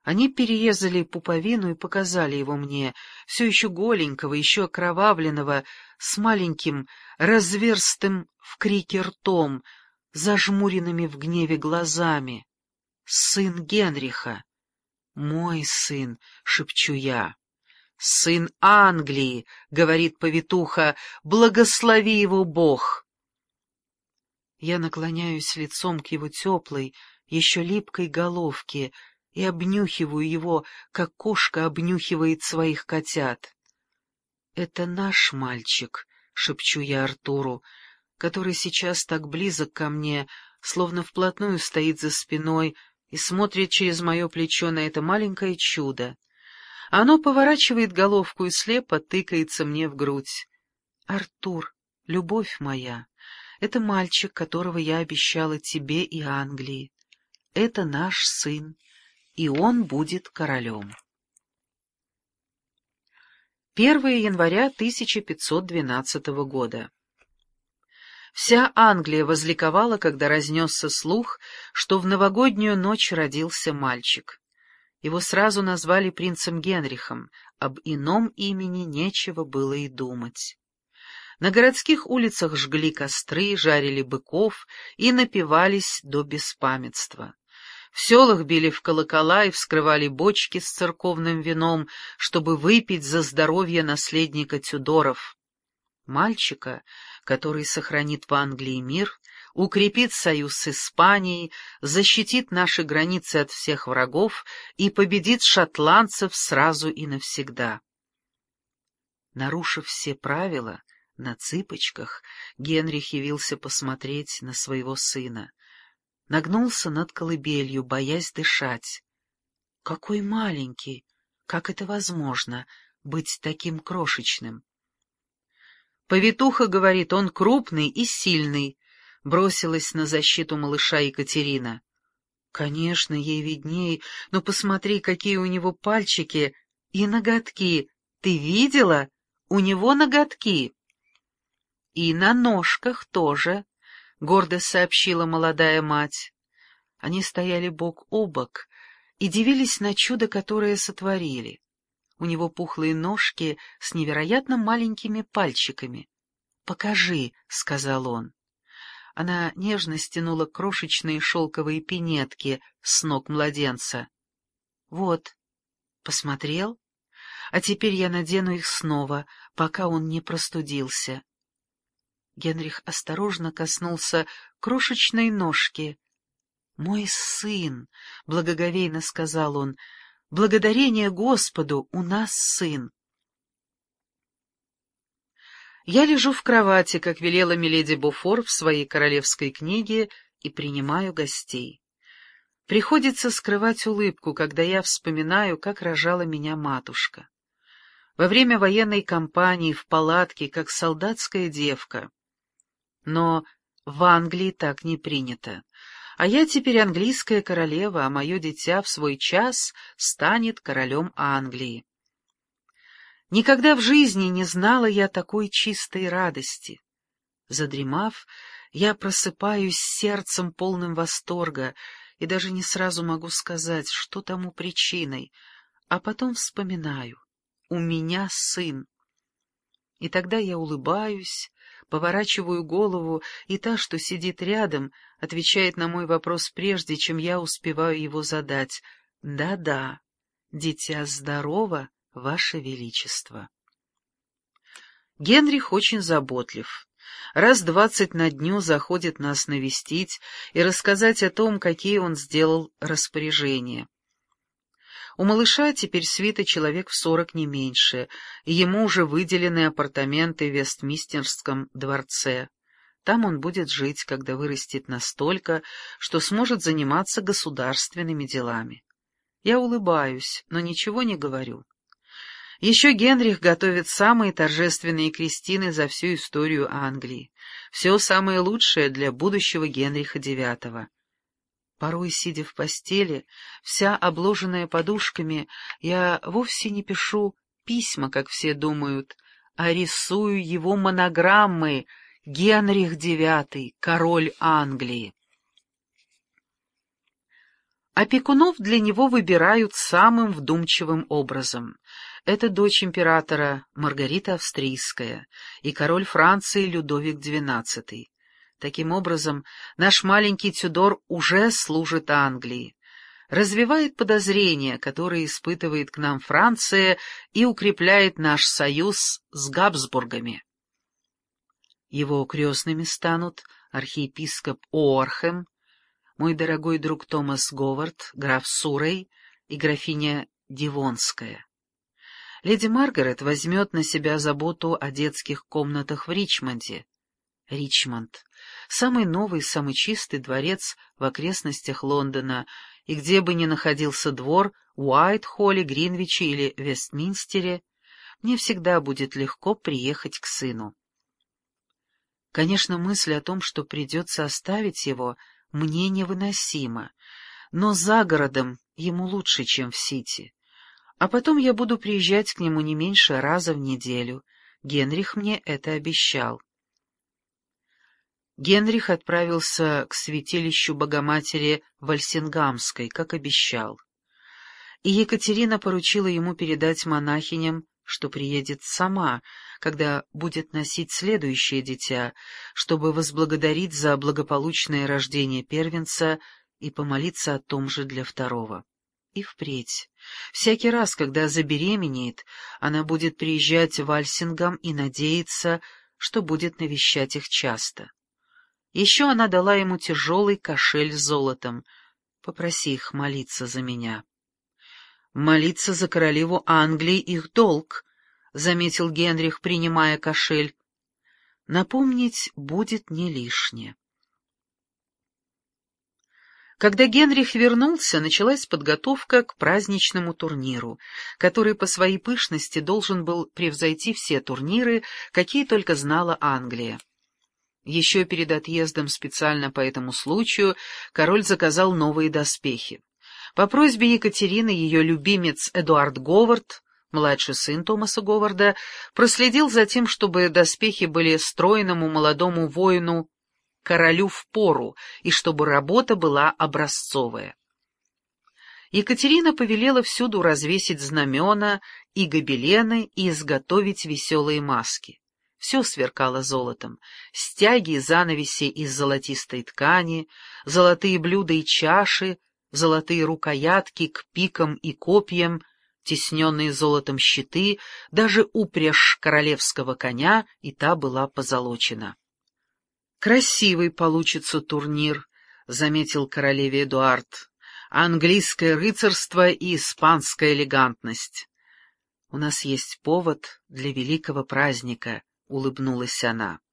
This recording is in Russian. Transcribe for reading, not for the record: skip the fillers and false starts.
Они перерезали пуповину и показали его мне, все еще голенького, еще окровавленного, с маленьким, разверстым в крике ртом, зажмуренными в гневе глазами. «Сын Генриха! Мой сын!» — шепчу я. «Сын Англии!» — говорит повитуха. «Благослови его Бог!» Я наклоняюсь лицом к его теплой, еще липкой головке и обнюхиваю его, как кошка обнюхивает своих котят. «Это наш мальчик», — шепчу я Артуру, который сейчас так близок ко мне, словно вплотную стоит за спиной и смотрит через мое плечо на это маленькое чудо. Оно поворачивает головку и слепо тыкается мне в грудь. «Артур, любовь моя, это мальчик, которого я обещала тебе и Англии. Это наш сын, и он будет королем». 1 января 1512 года. Вся Англия возликовала, когда разнесся слух, что в новогоднюю ночь родился мальчик. Его сразу назвали принцем Генрихом, об ином имени нечего было и думать. На городских улицах жгли костры, жарили быков и напивались до беспамятства. В селах били в колокола и вскрывали бочки с церковным вином, чтобы выпить за здоровье наследника Тюдоров. Мальчика, который сохранит в Англии мир, укрепит союз с Испанией, защитит наши границы от всех врагов и победит шотландцев сразу и навсегда. Нарушив все правила, на цыпочках Генрих явился посмотреть на своего сына. Нагнулся над колыбелью, боясь дышать. Какой маленький! Как это возможно, быть таким крошечным? Повитуха говорит, он крупный и сильный, бросилась на защиту малыша Екатерина. Конечно, ей видней, но посмотри, какие у него пальчики и ноготки. Ты видела? У него ноготки. И на ножках тоже, — гордо сообщила молодая мать. Они стояли бок о бок и дивились на чудо, которое сотворили. У него пухлые ножки с невероятно маленькими пальчиками. «Покажи», — сказал он. Она нежно стянула крошечные шелковые пинетки с ног младенца. «Вот, посмотрел? А теперь я надену их снова, пока он не простудился». Генрих осторожно коснулся крошечной ножки. «Мой сын», — благоговейно сказал он, — «благодарение Господу, у нас сын». Я лежу в кровати, как велела миледи Буфор в своей королевской книге, и принимаю гостей. Приходится скрывать улыбку, когда я вспоминаю, как рожала меня матушка. Во время военной кампании в палатке, как солдатская девка. Но в Англии так не принято. А я теперь английская королева, а мое дитя в свой час станет королем Англии. Никогда в жизни не знала я такой чистой радости. Задремав, я просыпаюсь с сердцем полным восторга и даже не сразу могу сказать, что тому причиной, а потом вспоминаю: у меня сын. И тогда я улыбаюсь, поворачиваю голову, и та, что сидит рядом, отвечает на мой вопрос прежде, чем я успеваю его задать. «Да-да, дитя здорово, Ваше Величество». Генрих очень заботлив. Раз 20 на дню заходит нас навестить и рассказать о том, какие он сделал распоряжения. У малыша теперь свита человек в 40 не меньше, и ему уже выделены апартаменты в Вестминстерском дворце. Там он будет жить, когда вырастет настолько, что сможет заниматься государственными делами. Я улыбаюсь, но ничего не говорю. Еще Генрих готовит самые торжественные крестины за всю историю Англии. Все самое лучшее для будущего Генриха IX. Порой, сидя в постели, вся обложенная подушками, я вовсе не пишу письма, как все думают, а рисую его монограммы: «Генрих IX, король Англии». Опекунов для него выбирают самым вдумчивым образом. Это дочь императора Маргарита Австрийская и король Франции Людовик XII. Таким образом, наш маленький Тюдор уже служит Англии, развивает подозрения, которые испытывает к нам Франция, и укрепляет наш союз с Габсбургами. Его крестными станут архиепископ Оорхэм, мой дорогой друг Томас Говард, граф Суррей и графиня Дивонская. Леди Маргарет возьмет на себя заботу о детских комнатах в Ричмонде. Ричмонд — самый новый, самый чистый дворец в окрестностях Лондона, и где бы ни находился двор, в Уайт-Холле, Гринвиче или Вестминстере, мне всегда будет легко приехать к сыну. Конечно, мысль о том, что придется оставить его, мне невыносимо, но за городом ему лучше, чем в Сити. А потом я буду приезжать к нему не меньше раза в неделю. Генрих мне это обещал. Генрих отправился к святилищу Богоматери Вальсингамской, как обещал. И Екатерина поручила ему передать монахиням, что приедет сама, когда будет носить следующее дитя, чтобы возблагодарить за благополучное рождение первенца и помолиться о том же для второго. И впредь, всякий раз, когда забеременеет, она будет приезжать в Вальсингам и надеяться, что будет навещать их часто. Еще она дала ему тяжелый кошель с золотом. Попроси их молиться за меня. Молиться за королеву Англии их долг, — заметил Генрих, принимая кошель. Напомнить будет не лишнее. Когда Генрих вернулся, началась подготовка к праздничному турниру, который по своей пышности должен был превзойти все турниры, какие только знала Англия. Еще перед отъездом специально по этому случаю король заказал новые доспехи. По просьбе Екатерины ее любимец Эдуард Говард, младший сын Томаса Говарда, проследил за тем, чтобы доспехи были стройному молодому воину королю впору, и чтобы работа была образцовая. Екатерина повелела всюду развесить знамена и гобелены и изготовить веселые маски. Все сверкало золотом: стяги и занавеси из золотистой ткани, золотые блюда и чаши, золотые рукоятки к пикам и копьям, тисненные золотом щиты, даже упряжь королевского коня, и та была позолочена. «Красивый получится турнир», — заметил королеве Эдуард. «Английское рыцарство и испанская элегантность. У нас есть повод для великого праздника», — улыбнулась она.